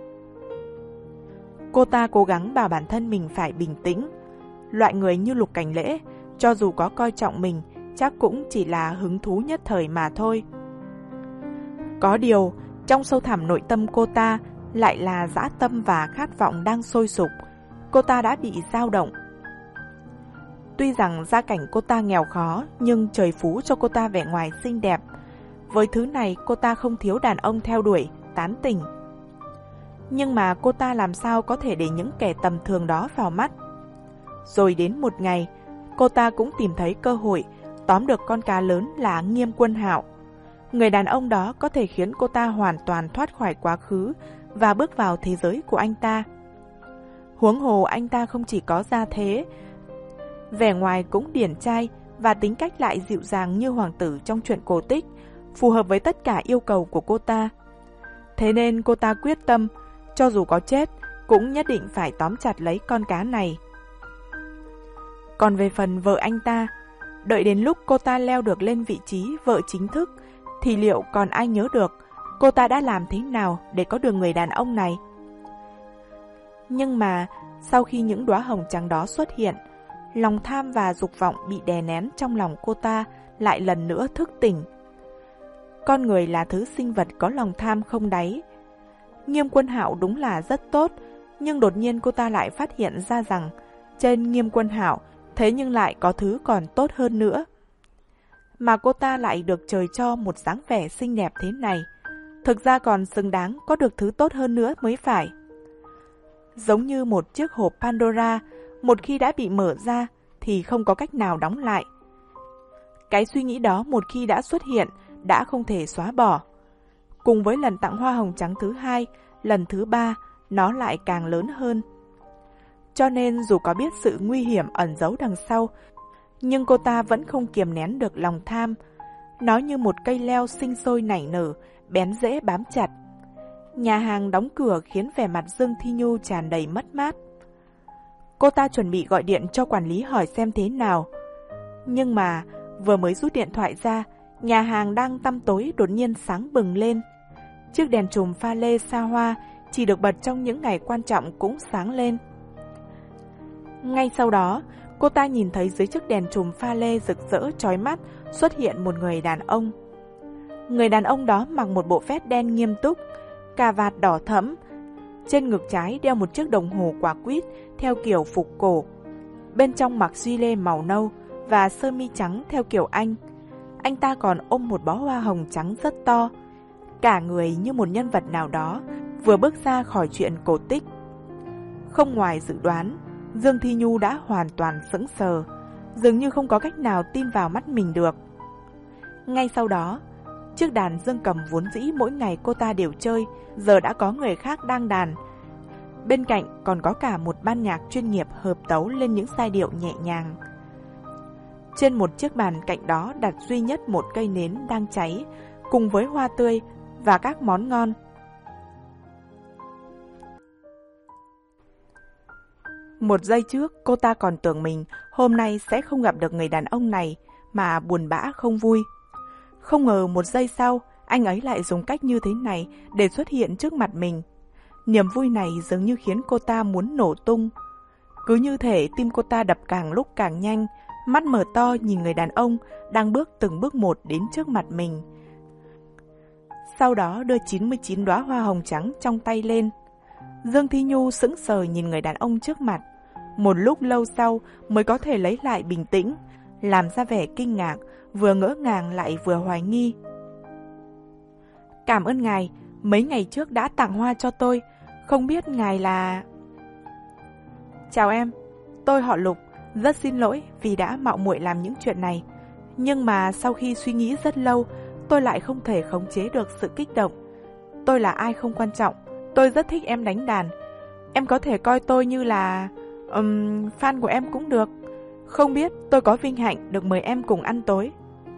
Speaker 1: Cô ta cố gắng bảo bản thân mình phải bình tĩnh. Loại người như Lục Cảnh Lễ, cho dù có coi trọng mình, chắc cũng chỉ là hứng thú nhất thời mà thôi. Có điều, trong sâu thẳm nội tâm cô ta lại là dã tâm và khát vọng đang sôi sục. Cô ta đã bị dao động. Tuy rằng gia cảnh cô ta nghèo khó, nhưng trời phú cho cô ta vẻ ngoài xinh đẹp. Với thứ này cô ta không thiếu đàn ông theo đuổi, tán tỉnh. Nhưng mà cô ta làm sao có thể để những kẻ tầm thường đó vào mắt? Rồi đến một ngày, cô ta cũng tìm thấy cơ hội tóm được con cá lớn là Nghiêm Quân Hạo. Người đàn ông đó có thể khiến cô ta hoàn toàn thoát khỏi quá khứ và bước vào thế giới của anh ta. Huống hồ anh ta không chỉ có gia thế, vẻ ngoài cũng điển trai và tính cách lại dịu dàng như hoàng tử trong truyện cổ tích, phù hợp với tất cả yêu cầu của cô ta. Thế nên cô ta quyết tâm, cho dù có chết, cũng nhất định phải tóm chặt lấy con cá này. Còn về phần vợ anh ta, đợi đến lúc cô ta leo được lên vị trí vợ chính thức, thì liệu còn ai nhớ được cô ta đã làm thế nào để có được người đàn ông này? Nhưng mà, sau khi những đóa hồng trắng đó xuất hiện, lòng tham và dục vọng bị đè nén trong lòng cô ta lại lần nữa thức tỉnh. Con người là thứ sinh vật có lòng tham không đáy. Nghiêm Quân Hạo đúng là rất tốt, nhưng đột nhiên cô ta lại phát hiện ra rằng trên Nghiêm Quân Hạo thế nhưng lại có thứ còn tốt hơn nữa. Mà cô ta lại được trời cho một dáng vẻ xinh đẹp thế này, thực ra còn xứng đáng có được thứ tốt hơn nữa mới phải. Giống như một chiếc hộp Pandora, một khi đã bị mở ra thì không có cách nào đóng lại. Cái suy nghĩ đó một khi đã xuất hiện, đã không thể xóa bỏ. Cùng với lần tặng hoa hồng trắng thứ hai, lần thứ ba, nó lại càng lớn hơn. Cho nên dù có biết sự nguy hiểm ẩn giấu đằng sau, nhưng cô ta vẫn không kiềm nén được lòng tham. Nó như một cây leo sinh sôi nảy nở, bén rễ bám chặt. Nhà hàng đóng cửa khiến vẻ mặt Dương Thi Nhu tràn đầy mất mát. Cô ta chuẩn bị gọi điện cho quản lý hỏi xem thế nào. Nhưng mà vừa mới rút điện thoại ra, nhà hàng đang tăm tối đột nhiên sáng bừng lên. Chiếc đèn chùm pha lê xa hoa chỉ được bật trong những ngày quan trọng cũng sáng lên. Ngay sau đó, cô ta nhìn thấy dưới chiếc đèn chùm pha lê rực rỡ chói mắt xuất hiện một người đàn ông. Người đàn ông đó mặc một bộ vest đen nghiêm túc, cà vạt đỏ thẫm, trên ngực trái đeo một chiếc đồng hồ quả quýt theo kiểu phục cổ, bên trong mặc duy lê màu nâu và sơ mi trắng theo kiểu Anh. Anh ta còn ôm một bó hoa hồng trắng rất to, cả người như một nhân vật nào đó vừa bước ra khỏi chuyện cổ tích. Không ngoài dự đoán, Dương Thi Nhu đã hoàn toàn sững sờ, dường như không có cách nào tin vào mắt mình được. Ngay sau đó, chiếc đàn dương cầm vốn dĩ mỗi ngày cô ta đều chơi, giờ đã có người khác đang đàn. Bên cạnh còn có cả một ban nhạc chuyên nghiệp hợp tấu lên những giai điệu nhẹ nhàng. Trên một chiếc bàn cạnh đó đặt duy nhất một cây nến đang cháy, cùng với hoa tươi và các món ngon. Một giây trước, cô ta còn tưởng mình hôm nay sẽ không gặp được người đàn ông này, mà buồn bã không vui. Không ngờ một giây sau, anh ấy lại dùng cách như thế này để xuất hiện trước mặt mình. Niềm vui này dường như khiến cô ta muốn nổ tung. Cứ như thể tim cô ta đập càng lúc càng nhanh, mắt mở to nhìn người đàn ông đang bước từng bước một đến trước mặt mình. Sau đó đưa chín mươi chín đóa hoa hồng trắng trong tay lên. Dương Thi Nhu sững sờ nhìn người đàn ông trước mặt. Một lúc lâu sau mới có thể lấy lại bình tĩnh, làm ra vẻ kinh ngạc, vừa ngỡ ngàng lại vừa hoài nghi. Cảm ơn ngài, mấy ngày trước đã tặng hoa cho tôi, không biết ngài là... Chào em, tôi họ Lục, rất xin lỗi vì đã mạo muội làm những chuyện này. Nhưng mà sau khi suy nghĩ rất lâu, tôi lại không thể khống chế được sự kích động. Tôi là ai không quan trọng, tôi rất thích em đánh đàn. Em có thể coi tôi như là... Um, fan của em cũng được. Không biết tôi có vinh hạnh được mời em cùng ăn tối.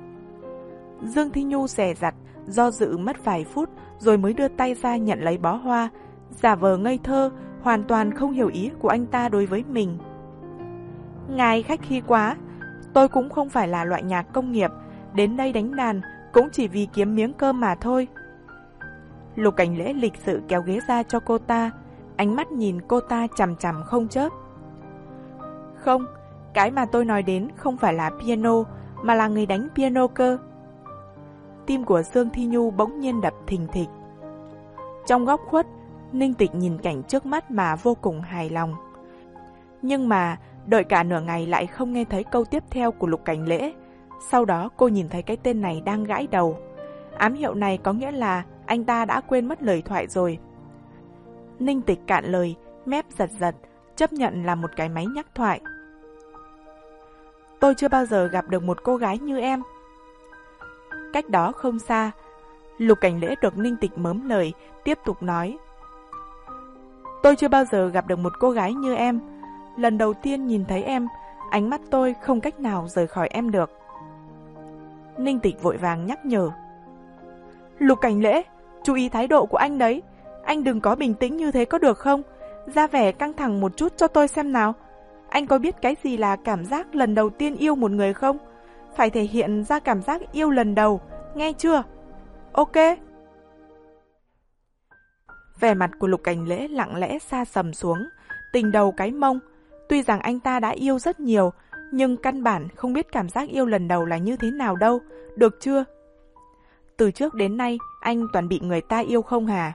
Speaker 1: Dương Thi Nhu dè dặt, do dự mất vài phút rồi mới đưa tay ra nhận lấy bó hoa, giả vờ ngây thơ, hoàn toàn không hiểu ý của anh ta đối với mình. Ngài khách khí quá, tôi cũng không phải là loại nhạc công nghiệp, đến đây đánh đàn cũng chỉ vì kiếm miếng cơm mà thôi. Lục Cảnh Lễ lịch sự kéo ghế ra cho cô ta, ánh mắt nhìn cô ta chằm chằm không chớp. Không, cái mà tôi nói đến không phải là piano, mà là người đánh piano cơ. Tim của Dương Thi Nhu bỗng nhiên đập thình thịch. Trong góc khuất, Ninh Tịch nhìn cảnh trước mắt mà vô cùng hài lòng. Nhưng mà đợi cả nửa ngày lại không nghe thấy câu tiếp theo của Lục Cảnh Lễ. Sau đó cô nhìn thấy cái tên này đang gãi đầu. Ám hiệu này có nghĩa là anh ta đã quên mất lời thoại rồi. Ninh Tịch cạn lời, mép giật giật, chấp nhận là một cái máy nhắc thoại. Tôi chưa bao giờ gặp được một cô gái như em. Cách đó không xa, Lục Cảnh Lễ được Ninh Tịch mớm lời, tiếp tục nói. Tôi chưa bao giờ gặp được một cô gái như em. Lần đầu tiên nhìn thấy em, ánh mắt tôi không cách nào rời khỏi em được. Ninh Tịch vội vàng nhắc nhở. Lục Cảnh Lễ, chú ý thái độ của anh đấy. Anh đừng có bình tĩnh như thế có được không? Ra vẻ căng thẳng một chút cho tôi xem nào. Anh có biết cái gì là cảm giác lần đầu tiên yêu một người không? Phải thể hiện ra cảm giác yêu lần đầu, nghe chưa? Ok. Vẻ mặt của Lục Cảnh Lễ lặng lẽ sa sầm xuống, tình đầu cái mông. Tuy rằng anh ta đã yêu rất nhiều, nhưng căn bản không biết cảm giác yêu lần đầu là như thế nào đâu, được chưa? Từ trước đến nay, anh toàn bị người ta yêu không hả?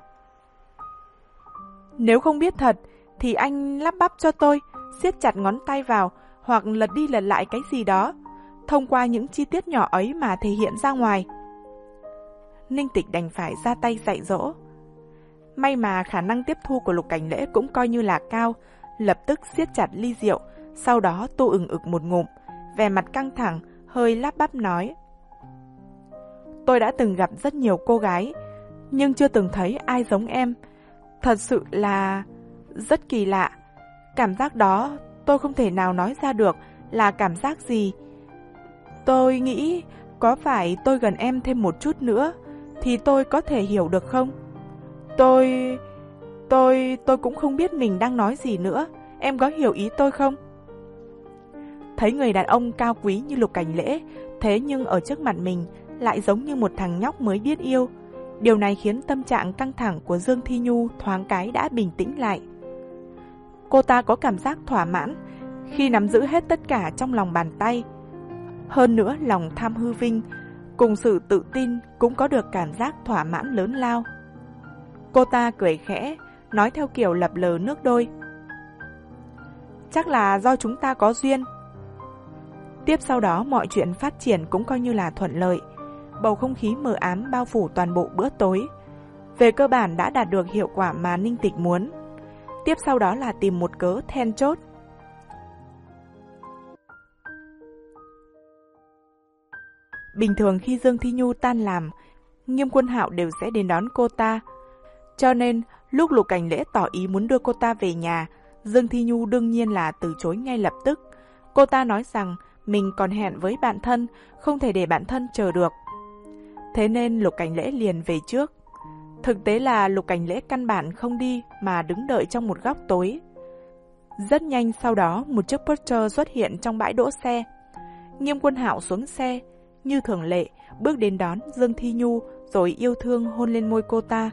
Speaker 1: Nếu không biết thật, thì anh lắp bắp cho tôi, siết chặt ngón tay vào, hoặc lật đi lật lại cái gì đó, thông qua những chi tiết nhỏ ấy mà thể hiện ra ngoài. Ninh Tịch đành phải ra tay dạy dỗ. May mà khả năng tiếp thu của Lục Cảnh Lễ cũng coi như là cao, lập tức siết chặt ly rượu, sau đó tu ừng ực một ngụm, vẻ mặt căng thẳng, hơi lắp bắp nói. Tôi đã từng gặp rất nhiều cô gái, nhưng chưa từng thấy ai giống em. Thật sự là rất kỳ lạ. Cảm giác đó tôi không thể nào nói ra được là cảm giác gì. Tôi nghĩ có phải tôi gần em thêm một chút nữa thì tôi có thể hiểu được không? Tôi... tôi... tôi cũng không biết mình đang nói gì nữa. Em có hiểu ý tôi không? Thấy người đàn ông cao quý như Lục Cảnh Lễ, thế nhưng ở trước mặt mình lại giống như một thằng nhóc mới biết yêu. Điều này khiến tâm trạng căng thẳng của Dương Thi Nhu thoáng cái đã bình tĩnh lại. Cô ta có cảm giác thỏa mãn khi nắm giữ hết tất cả trong lòng bàn tay. Hơn nữa lòng tham hư vinh cùng sự tự tin cũng có được cảm giác thỏa mãn lớn lao. Cô ta cười khẽ, nói theo kiểu lập lờ nước đôi. Chắc là do chúng ta có duyên. Tiếp sau đó mọi chuyện phát triển cũng coi như là thuận lợi. Bầu không khí mờ ám bao phủ toàn bộ bữa tối. Về cơ bản đã đạt được hiệu quả mà Ninh Tịch muốn. Tiếp sau đó là tìm một cớ then chốt. Bình thường khi Dương Thi Nhu tan làm, Nghiêm Quân Hạo đều sẽ đến đón cô ta. Cho nên, lúc Lục Cảnh Lễ tỏ ý muốn đưa cô ta về nhà, Dương Thi Nhu đương nhiên là từ chối ngay lập tức. Cô ta nói rằng mình còn hẹn với bạn thân, không thể để bạn thân chờ được. Thế nên Lục Cảnh Lễ liền về trước. Thực tế là Lục Cảnh Lễ căn bản không đi mà đứng đợi trong một góc tối. Rất nhanh sau đó một chiếc Porsche xuất hiện trong bãi đỗ xe. Nghiêm Quân Hạo xuống xe, như thường lệ, bước đến đón Dương Thi Nhu rồi yêu thương hôn lên môi cô ta.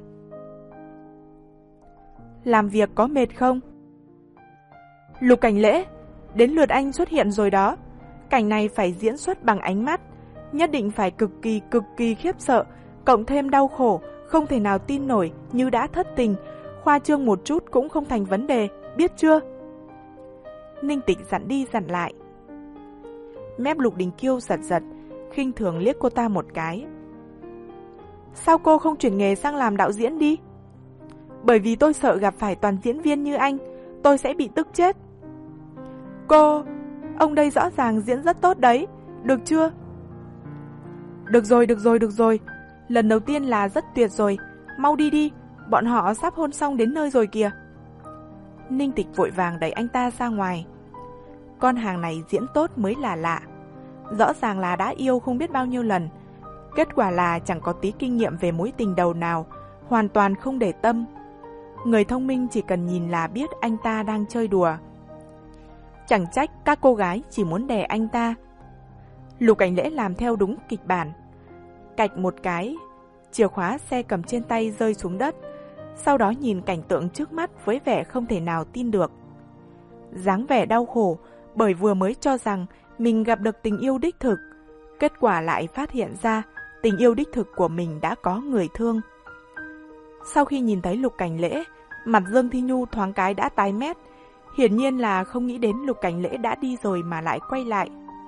Speaker 1: Làm việc có mệt không? Lục Cảnh Lễ, đến lượt anh xuất hiện rồi đó. Cảnh này phải diễn xuất bằng ánh mắt, nhất định phải cực kỳ cực kỳ khiếp sợ, cộng thêm đau khổ, không thể nào tin nổi như đã thất tình, khoa trương một chút cũng không thành vấn đề, biết chưa? Ninh Tịch dặn đi dặn lại. Mép Lục Đình Kiêu giật giật, khinh thường liếc cô ta một cái. Sao cô không chuyển nghề sang làm đạo diễn đi? Bởi vì tôi sợ gặp phải toàn diễn viên như anh, tôi sẽ bị tức chết. Cô, ông đây rõ ràng diễn rất tốt đấy, được chưa? Được rồi, được rồi, được rồi, lần đầu tiên là rất tuyệt rồi, mau đi đi, bọn họ sắp hôn xong đến nơi rồi kìa. Ninh Tịch vội vàng đẩy anh ta ra ngoài. Con hàng này diễn tốt mới là lạ. Rõ ràng là đã yêu không biết bao nhiêu lần, kết quả là chẳng có tí kinh nghiệm về mối tình đầu nào, hoàn toàn không để tâm. Người thông minh chỉ cần nhìn là biết anh ta đang chơi đùa. Chẳng trách các cô gái chỉ muốn đè anh ta. Lục Cảnh Lễ làm theo đúng kịch bản. Cạch một cái, chìa khóa xe cầm trên tay rơi xuống đất, sau đó nhìn cảnh tượng trước mắt với vẻ không thể nào tin được. Dáng vẻ đau khổ bởi vừa mới cho rằng mình gặp được tình yêu đích thực, kết quả lại phát hiện ra tình yêu đích thực của mình đã có người thương. Sau khi nhìn thấy Lục Cảnh Lễ, mặt Dương Thi Nhu thoáng cái đã tái mét, hiển nhiên là không nghĩ đến Lục Cảnh Lễ đã đi rồi mà lại quay lại.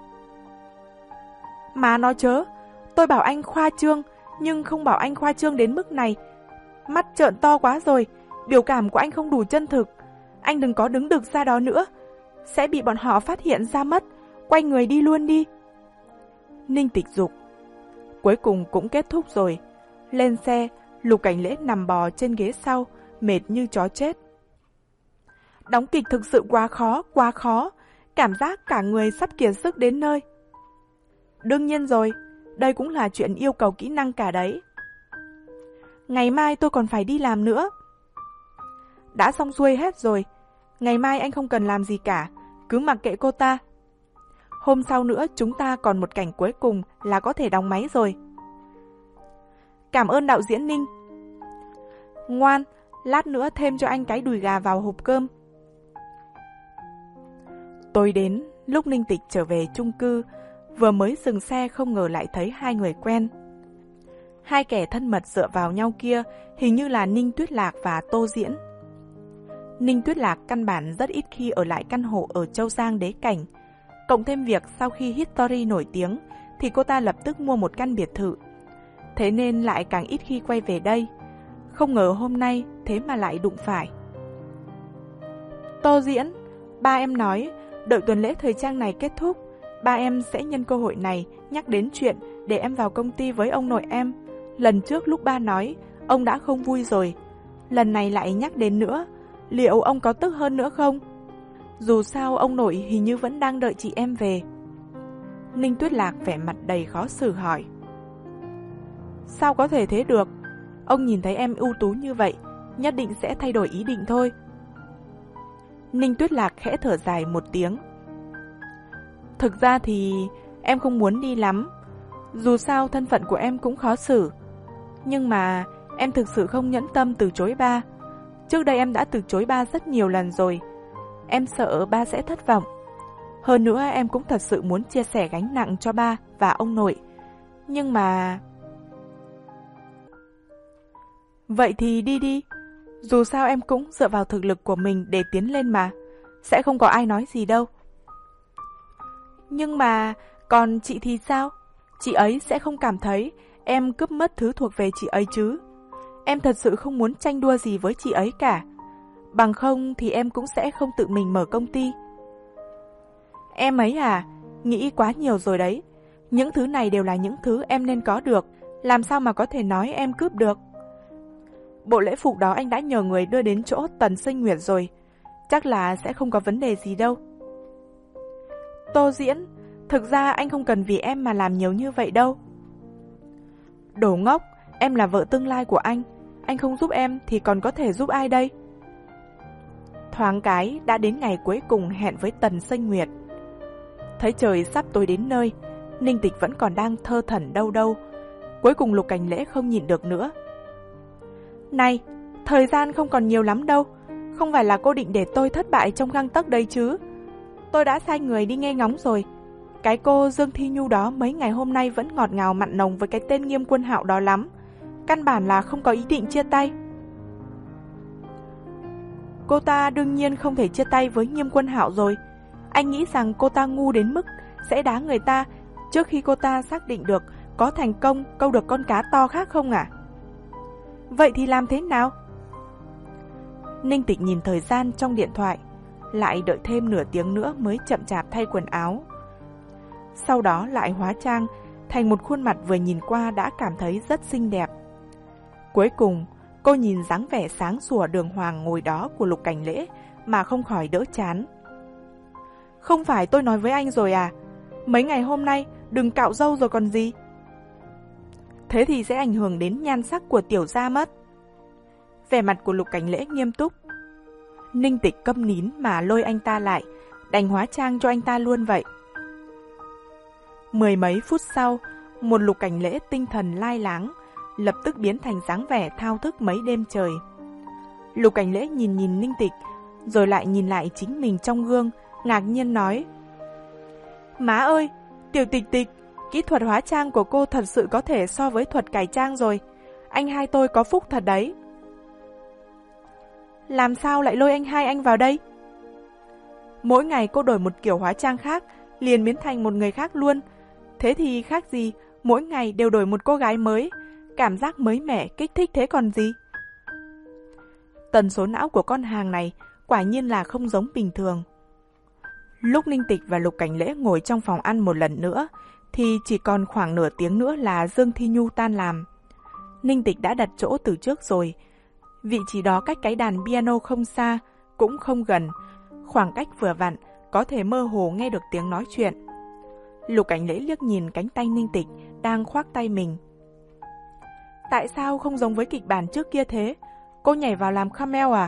Speaker 1: Mà nói chớ, tôi bảo anh khoa trương, nhưng không bảo anh khoa trương đến mức này. Mắt trợn to quá rồi, biểu cảm của anh không đủ chân thực. Anh đừng có đứng đực ra đó nữa, sẽ bị bọn họ phát hiện ra mất, quay người đi luôn đi. Ninh Tịch dục. Cuối cùng cũng kết thúc rồi. Lên xe, Lục Cảnh Lễ nằm bò trên ghế sau, mệt như chó chết. Đóng kịch thực sự quá khó, quá khó, cảm giác cả người sắp kiệt sức đến nơi. Đương nhiên rồi, đây cũng là chuyện yêu cầu kỹ năng cả đấy. Ngày mai tôi còn phải đi làm nữa. Đã xong xuôi hết rồi, ngày mai anh không cần làm gì cả, cứ mặc kệ cô ta. Hôm sau nữa chúng ta còn một cảnh cuối cùng là có thể đóng máy rồi. Cảm ơn đạo diễn Ninh. Ngoan, lát nữa thêm cho anh cái đùi gà vào hộp cơm. Tối đến, lúc Ninh Tịch trở về chung cư, vừa mới dừng xe không ngờ lại thấy hai người quen. Hai kẻ thân mật dựa vào nhau kia hình như là Ninh Tuyết Lạc và Tô Diễn. Ninh Tuyết Lạc căn bản rất ít khi ở lại căn hộ ở Châu Giang Đế Cảnh. Cộng thêm việc sau khi History nổi tiếng thì cô ta lập tức mua một căn biệt thự. thế nên lại càng ít khi quay về đây. Không ngờ hôm nay thế mà lại đụng phải. Tô Diễn, ba em nói đợi tuần lễ thời trang này kết thúc, ba em sẽ nhân cơ hội này nhắc đến chuyện để em vào công ty với ông nội em. Lần trước lúc ba nói, ông đã không vui rồi. Lần này lại nhắc đến nữa, liệu ông có tức hơn nữa không? Dù sao ông nội hình như vẫn đang đợi chị em về. Ninh Tuyết Lạc vẻ mặt đầy khó xử hỏi. Sao có thể thế được? Ông nhìn thấy em ưu tú như vậy, nhất định sẽ thay đổi ý định thôi. Ninh Tuyết Lạc khẽ thở dài một tiếng. Thực ra thì em không muốn đi lắm. Dù sao thân phận của em cũng khó xử. Nhưng mà em thực sự không nhẫn tâm từ chối ba. Trước đây em đã từ chối ba rất nhiều lần rồi. Em sợ ba sẽ thất vọng. Hơn nữa em cũng thật sự muốn chia sẻ gánh nặng cho ba và ông nội. Nhưng mà... Vậy thì đi đi. Dù sao em cũng dựa vào thực lực của mình để tiến lên mà. Sẽ không có ai nói gì đâu. Nhưng mà còn chị thì sao? Chị ấy sẽ không cảm thấy em cướp mất thứ thuộc về chị ấy chứ? Em thật sự không muốn tranh đua gì với chị ấy cả. Bằng không thì em cũng sẽ không tự mình mở công ty. Em ấy à, nghĩ quá nhiều rồi đấy. Những thứ này đều là những thứ em nên có được. Làm sao mà có thể nói em cướp được? Bộ lễ phục đó anh đã nhờ người đưa đến chỗ Tần Sinh Nguyệt rồi. Chắc là sẽ không có vấn đề gì đâu. Tô Diễn, thực ra anh không cần vì em mà làm nhiều như vậy đâu. Đồ ngốc, em là vợ tương lai của anh. Anh không giúp em thì còn có thể giúp ai đây? Thoáng cái đã đến ngày cuối cùng hẹn với Tần Sinh Nguyệt. Thấy trời sắp tối đến nơi, Ninh Tịch vẫn còn đang thơ thẩn đâu đâu. Cuối cùng Lục Cảnh Lễ không nhịn được nữa. Này, thời gian không còn nhiều lắm đâu. Không phải là cô định để tôi thất bại trong gang tấc đây chứ? Tôi đã sai người đi nghe ngóng rồi. Cái cô Dương Thi Nhu đó mấy ngày hôm nay vẫn ngọt ngào mặn nồng với cái tên Nghiêm Quân Hạo đó lắm. Căn bản là không có ý định chia tay. Cô ta đương nhiên không thể chia tay với Nghiêm Quân Hạo rồi. Anh nghĩ rằng cô ta ngu đến mức sẽ đá người ta trước khi cô ta xác định được có thành công câu được con cá to khác không à? Vậy thì làm thế nào? Ninh Tịch nhìn thời gian trong điện thoại, lại đợi thêm nửa tiếng nữa mới chậm chạp thay quần áo. Sau đó lại hóa trang thành một khuôn mặt vừa nhìn qua đã cảm thấy rất xinh đẹp. Cuối cùng, cô nhìn dáng vẻ sáng sủa đường hoàng ngồi đó của Lục Cảnh Lễ mà không khỏi đỡ chán. Không phải tôi nói với anh rồi à? Mấy ngày hôm nay đừng cạo râu rồi còn gì. Thế thì sẽ ảnh hưởng đến nhan sắc của tiểu gia mất. Vẻ mặt của Lục Cảnh Lễ nghiêm túc. Ninh Tịch câm nín mà lôi anh ta lại, đành hóa trang cho anh ta luôn vậy. Mười mấy phút sau, một Lục Cảnh Lễ tinh thần lai láng, lập tức biến thành dáng vẻ thao thức mấy đêm trời. Lục Cảnh Lễ nhìn nhìn Ninh Tịch, rồi lại nhìn lại chính mình trong gương, ngạc nhiên nói. Má ơi, Tiểu Tịch Tịch, kỹ thuật hóa trang của cô thật sự có thể so với thuật cải trang rồi. Anh hai tôi có phúc thật đấy. Làm sao lại lôi anh hai anh vào đây? Mỗi ngày cô đổi một kiểu hóa trang khác, liền biến thành một người khác luôn. Thế thì khác gì, mỗi ngày đều đổi một cô gái mới. Cảm giác mới mẻ, kích thích thế còn gì? Tần số não của con hàng này quả nhiên là không giống bình thường. Lúc Ninh Tịch và Lục Cảnh Lễ ngồi trong phòng ăn một lần nữa, thì chỉ còn khoảng nửa tiếng nữa là Dương Thi Nhu tan làm. Ninh Tịch đã đặt chỗ từ trước rồi. Vị trí đó cách cái đàn piano không xa, cũng không gần. Khoảng cách vừa vặn, có thể mơ hồ nghe được tiếng nói chuyện. Lục Cảnh Lễ liếc nhìn cánh tay Ninh Tịch đang khoác tay mình. Tại sao không giống với kịch bản trước kia thế? Cô nhảy vào làm camel à?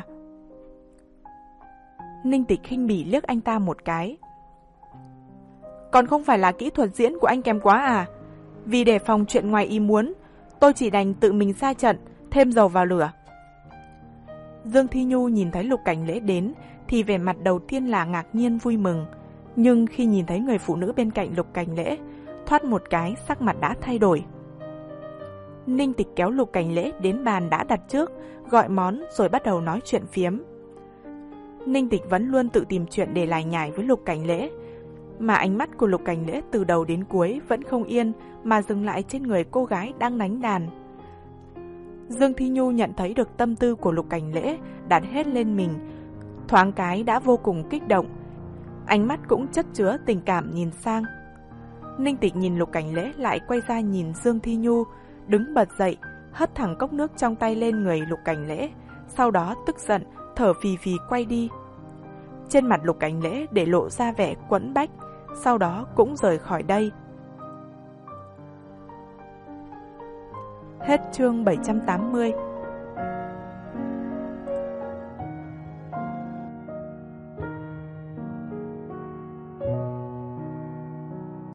Speaker 1: Ninh Tịch khinh bỉ liếc anh ta một cái. Còn không phải là kỹ thuật diễn của anh kém quá à? Vì để phòng chuyện ngoài ý muốn, tôi chỉ đành tự mình ra trận, thêm dầu vào lửa. Dương Thi Nhu nhìn thấy Lục Cảnh Lễ đến thì vẻ mặt đầu tiên là ngạc nhiên vui mừng. Nhưng khi nhìn thấy người phụ nữ bên cạnh Lục Cảnh Lễ, thoát một cái sắc mặt đã thay đổi. Ninh Tịch kéo Lục Cảnh Lễ đến bàn đã đặt trước, gọi món rồi bắt đầu nói chuyện phiếm. Ninh Tịch vẫn luôn tự tìm chuyện để lải nhải với Lục Cảnh Lễ. mà ánh mắt của Lục Cảnh Lễ từ đầu đến cuối vẫn không yên mà dừng lại trên người cô gái đang đánh đàn. Dương Thi Nhu nhận thấy được tâm tư của Lục Cảnh Lễ đặt hết lên mình, thoáng cái đã vô cùng kích động, ánh mắt cũng chất chứa tình cảm nhìn sang. Ninh Tịch nhìn Lục Cảnh Lễ lại quay ra nhìn Dương Thi Nhu, đứng bật dậy, hất thẳng cốc nước trong tay lên người Lục Cảnh Lễ, sau đó tức giận, thở phì phì quay đi. Trên mặt Lục Cảnh Lễ để lộ ra vẻ quẫn bách, sau đó cũng rời khỏi đây. Hết chương bảy trăm tám mươi.